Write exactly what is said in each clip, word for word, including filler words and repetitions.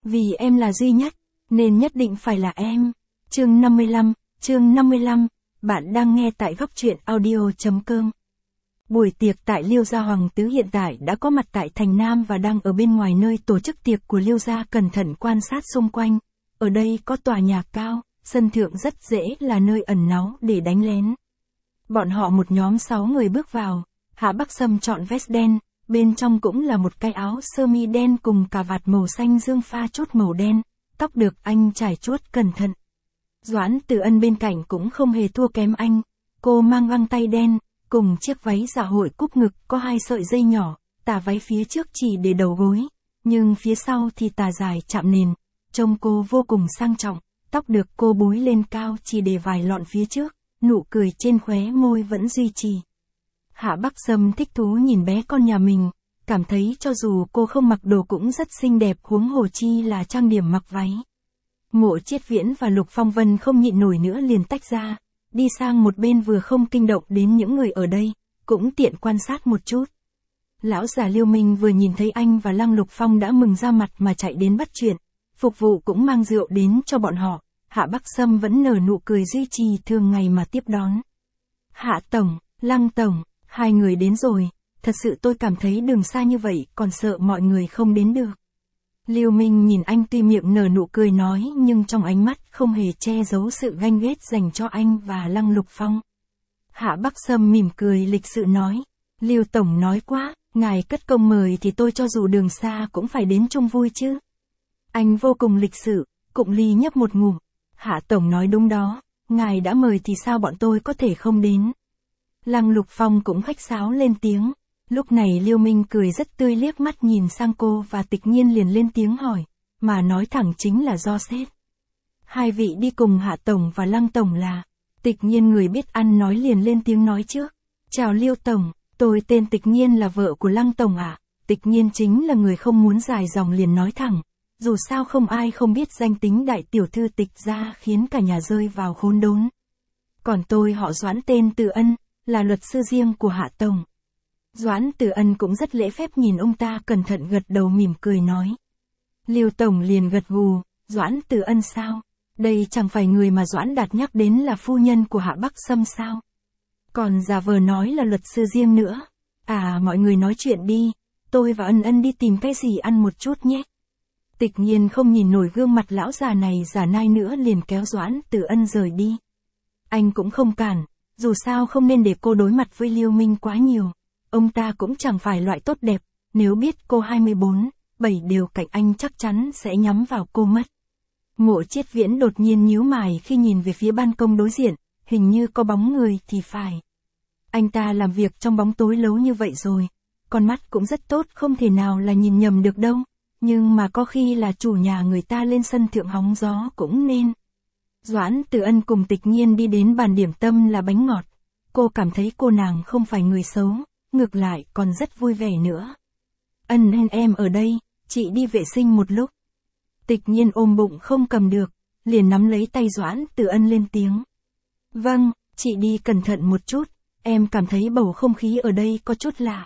Vì em là duy nhất, nên nhất định phải là em. Chương năm mươi lăm, chương năm mươi lăm, bạn đang nghe tại góc truyện audio.com. Buổi tiệc tại Liêu gia Hoàng tứ hiện tại đã có mặt tại thành Nam và đang ở bên ngoài nơi tổ chức tiệc của Liêu gia, cẩn thận quan sát xung quanh. Ở đây có tòa nhà cao, sân thượng rất dễ là nơi ẩn náu để đánh lén. Bọn họ một nhóm sáu người bước vào, Hạ Bắc Sâm chọn vest đen, bên trong cũng là một cái áo sơ mi đen cùng cà vạt màu xanh dương pha chút màu đen, tóc được anh trải chuốt cẩn thận. Doãn Từ Ân bên cạnh cũng không hề thua kém anh, cô mang găng tay đen, cùng chiếc váy dạ hội cúp ngực có hai sợi dây nhỏ, tà váy phía trước chỉ để đầu gối, nhưng phía sau thì tà dài chạm nền, trông cô vô cùng sang trọng, tóc được cô búi lên cao chỉ để vài lọn phía trước, nụ cười trên khóe môi vẫn duy trì. Hạ Bắc Sâm thích thú nhìn bé con nhà mình, cảm thấy cho dù cô không mặc đồ cũng rất xinh đẹp, huống hồ chi là trang điểm mặc váy. Mộ Chiết Viễn và Lục Phong Vân không nhịn nổi nữa liền tách ra, đi sang một bên vừa không kinh động đến những người ở đây, cũng tiện quan sát một chút. Lão già Liêu Minh vừa nhìn thấy anh và Lăng Lục Phong đã mừng ra mặt mà chạy đến bắt chuyện, phục vụ cũng mang rượu đến cho bọn họ, Hạ Bắc Sâm vẫn nở nụ cười duy trì thường ngày mà tiếp đón. Hạ Tổng, Lăng Tổng, hai người đến rồi, thật sự tôi cảm thấy đường xa như vậy còn sợ mọi người không đến được. Liêu Minh nhìn anh tuy miệng nở nụ cười nói nhưng trong ánh mắt không hề che giấu sự ganh ghét dành cho anh và Lăng Lục Phong. Hạ Bắc Sâm mỉm cười lịch sự nói, Liêu Tổng nói quá, ngài cất công mời thì tôi cho dù đường xa cũng phải đến chung vui chứ. Anh vô cùng lịch sự, cụng ly nhấp một ngụm, Hạ Tổng nói đúng đó, ngài đã mời thì sao bọn tôi có thể không đến. Lăng Lục Phong cũng khách sáo lên tiếng. Lúc này Liêu Minh cười rất tươi liếc mắt nhìn sang cô và Tịch Nhiên liền lên tiếng hỏi, mà nói thẳng chính là do sếp. Hai vị đi cùng Hạ Tổng và Lăng Tổng là. Tịch Nhiên người biết ăn nói liền lên tiếng nói trước. Chào Liêu Tổng, tôi tên Tịch Nhiên là vợ của Lăng Tổng ạ. À. Tịch Nhiên chính là người không muốn dài dòng liền nói thẳng. Dù sao không ai không biết danh tính đại tiểu thư Tịch gia khiến cả nhà rơi vào khốn đốn. Còn tôi họ Doãn tên Từ Ân, là luật sư riêng của Hạ Tổng. Doãn Từ Ân cũng rất lễ phép nhìn ông ta cẩn thận gật đầu mỉm cười nói. Liêu Tổng liền gật gù, Doãn Từ Ân sao? Đây chẳng phải người mà Doãn Đạt nhắc đến là phu nhân của Hạ Bắc Sâm sao? Còn giả vờ nói là luật sư riêng nữa. À mọi người nói chuyện đi, tôi và Ân Ân đi tìm cái gì ăn một chút nhé. Tịch Nhiên không nhìn nổi gương mặt lão già này giả nai nữa liền kéo Doãn Từ Ân rời đi. Anh cũng không cản, dù sao không nên để cô đối mặt với Liêu Minh quá nhiều. Ông ta cũng chẳng phải loại tốt đẹp, nếu biết cô hai mươi bốn, bảy đều cạnh anh chắc chắn sẽ nhắm vào cô mất. Mộ Chiết Viễn đột nhiên nhíu mày khi nhìn về phía ban công đối diện, hình như có bóng người thì phải. Anh ta làm việc trong bóng tối lâu như vậy rồi, con mắt cũng rất tốt không thể nào là nhìn nhầm được đâu, nhưng mà có khi là chủ nhà người ta lên sân thượng hóng gió cũng nên. Doãn Từ Ân cùng Tịch Nhiên đi đến bàn điểm tâm là bánh ngọt, cô cảm thấy cô nàng không phải người xấu. Ngược lại còn rất vui vẻ nữa. Ân Ân em ở đây, chị đi vệ sinh một lúc. Tịch Nhiên ôm bụng không cầm được, liền nắm lấy tay Doãn Từ Ân lên tiếng. Vâng, chị đi cẩn thận một chút, em cảm thấy bầu không khí ở đây có chút lạ.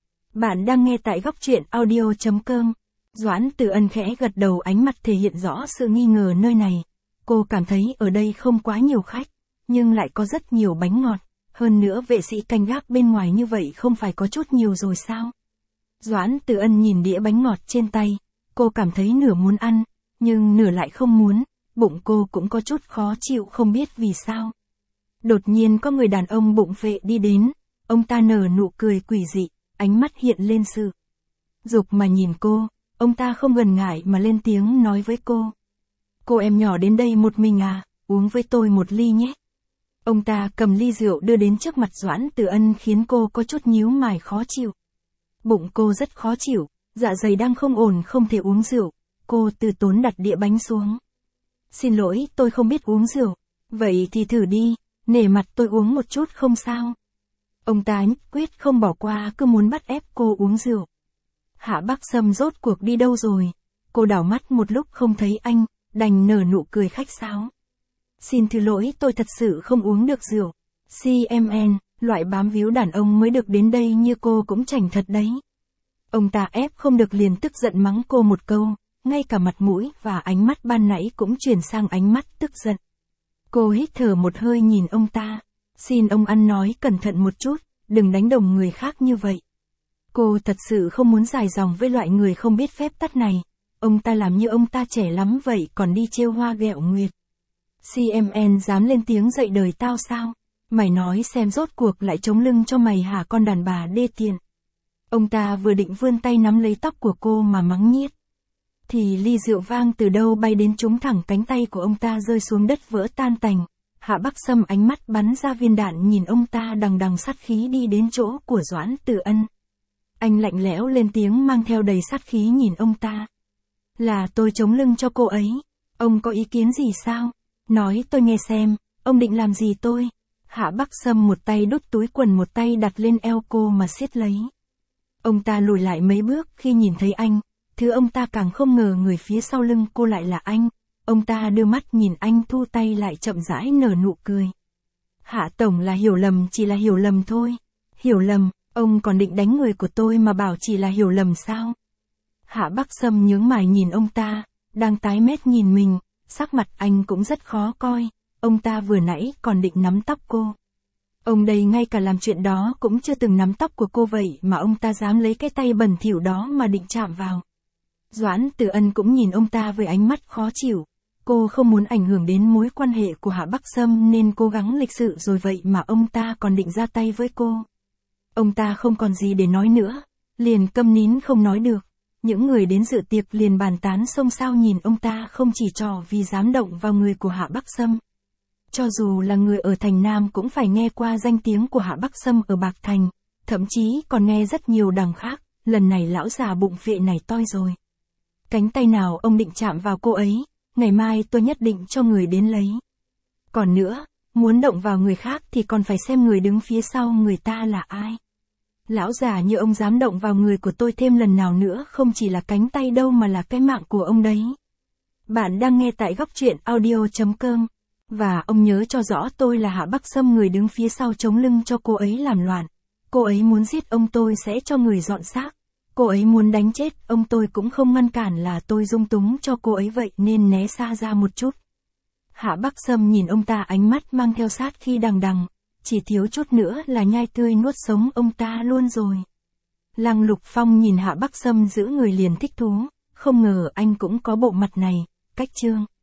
Bạn đang nghe tại góc truyện audio.com. Doãn Từ Ân khẽ gật đầu, ánh mặt thể hiện rõ sự nghi ngờ nơi này. Cô cảm thấy ở đây không quá nhiều khách, nhưng lại có rất nhiều bánh ngọt. Hơn nữa vệ sĩ canh gác bên ngoài như vậy không phải có chút nhiều rồi sao? Doãn Từ Ân nhìn đĩa bánh ngọt trên tay, cô cảm thấy nửa muốn ăn, nhưng nửa lại không muốn, bụng cô cũng có chút khó chịu không biết vì sao. Đột nhiên có người đàn ông bụng phệ đi đến, ông ta nở nụ cười quỷ dị, ánh mắt hiện lên sự dục mà nhìn cô, ông ta không ngần ngại mà lên tiếng nói với cô. Cô em nhỏ đến đây một mình à, uống với tôi một ly nhé. Ông ta cầm ly rượu đưa đến trước mặt Doãn Từ Ân khiến cô có chút nhíu mày khó chịu. Bụng cô rất khó chịu, dạ dày đang không ổn không thể uống rượu, cô từ tốn đặt đĩa bánh xuống. Xin lỗi tôi không biết uống rượu, vậy thì thử đi, nể mặt tôi uống một chút không sao. Ông ta nhất quyết không bỏ qua cứ muốn bắt ép cô uống rượu. Hạ Bắc Sâm rốt cuộc đi đâu rồi, cô đảo mắt một lúc không thấy anh, đành nở nụ cười khách sáo. Xin thứ lỗi tôi thật sự không uống được rượu. xê em en, loại bám víu đàn ông mới được đến đây như cô cũng chảnh thật đấy. Ông ta ép không được liền tức giận mắng cô một câu, ngay cả mặt mũi và ánh mắt ban nãy cũng chuyển sang ánh mắt tức giận. Cô hít thở một hơi nhìn ông ta. Xin ông ăn nói cẩn thận một chút, đừng đánh đồng người khác như vậy. Cô thật sự không muốn dài dòng với loại người không biết phép tắc này. Ông ta làm như ông ta trẻ lắm vậy còn đi trêu hoa ghẹo nguyệt. xê em en dám lên tiếng dạy đời tao sao? Mày nói xem rốt cuộc lại chống lưng cho mày hả con đàn bà đê tiện. Ông ta vừa định vươn tay nắm lấy tóc của cô mà mắng nhiếc. Thì ly rượu vang từ đâu bay đến trúng thẳng cánh tay của ông ta rơi xuống đất vỡ tan tành. Hạ Bắc Sâm ánh mắt bắn ra viên đạn nhìn ông ta đằng đằng sát khí đi đến chỗ của Doãn Tử Ân. Anh lạnh lẽo lên tiếng mang theo đầy sát khí nhìn ông ta. Là tôi chống lưng cho cô ấy. Ông có ý kiến gì sao? Nói tôi nghe xem, ông định làm gì tôi? Hạ Bắc Sâm một tay đút túi quần một tay đặt lên eo cô mà siết lấy. Ông ta lùi lại mấy bước khi nhìn thấy anh, thứ ông ta càng không ngờ người phía sau lưng cô lại là anh. Ông ta đưa mắt nhìn anh thu tay lại chậm rãi nở nụ cười. Hạ Tổng là hiểu lầm chỉ là hiểu lầm thôi. Hiểu lầm, ông còn định đánh người của tôi mà bảo chỉ là hiểu lầm sao? Hạ Bắc Sâm nhướng mày nhìn ông ta, đang tái mét nhìn mình, sắc mặt anh cũng rất khó coi. Ông ta vừa nãy còn định nắm tóc cô. Ông đây ngay cả làm chuyện đó cũng chưa từng nắm tóc của cô vậy mà ông ta dám lấy cái tay bẩn thỉu đó mà định chạm vào. Doãn Tử Ân cũng nhìn ông ta với ánh mắt khó chịu. Cô không muốn ảnh hưởng đến mối quan hệ của Hạ Bắc Sâm nên cố gắng lịch sự rồi vậy mà ông ta còn định ra tay với cô. Ông ta không còn gì để nói nữa, liền câm nín không nói được. Những người đến dự tiệc liền bàn tán xôn xao nhìn ông ta không chỉ trò vì dám động vào người của Hạ Bắc Sâm. Cho dù là người ở Thành Nam cũng phải nghe qua danh tiếng của Hạ Bắc Sâm ở Bạc Thành, thậm chí còn nghe rất nhiều đằng khác, lần này lão già bụng phệ này toi rồi. Cánh tay nào ông định chạm vào cô ấy, ngày mai tôi nhất định cho người đến lấy. Còn nữa, muốn động vào người khác thì còn phải xem người đứng phía sau người ta là ai. Lão già như ông dám động vào người của tôi thêm lần nào nữa không chỉ là cánh tay đâu mà là cái mạng của ông đấy. Bạn đang nghe tại góc truyện audio chấm com. Và ông nhớ cho rõ tôi là Hạ Bắc Sâm người đứng phía sau chống lưng cho cô ấy làm loạn. Cô ấy muốn giết ông tôi sẽ cho người dọn xác. Cô ấy muốn đánh chết ông tôi cũng không ngăn cản là tôi dung túng cho cô ấy vậy nên né xa ra một chút. Hạ Bắc Sâm nhìn ông ta ánh mắt mang theo sát khi đằng đằng. Chỉ thiếu chút nữa là nhai tươi nuốt sống ông ta luôn rồi. Lăng Lục Phong nhìn Hạ Bắc Sâm giữ người liền thích thú. Không ngờ anh cũng có bộ mặt này. Cách chương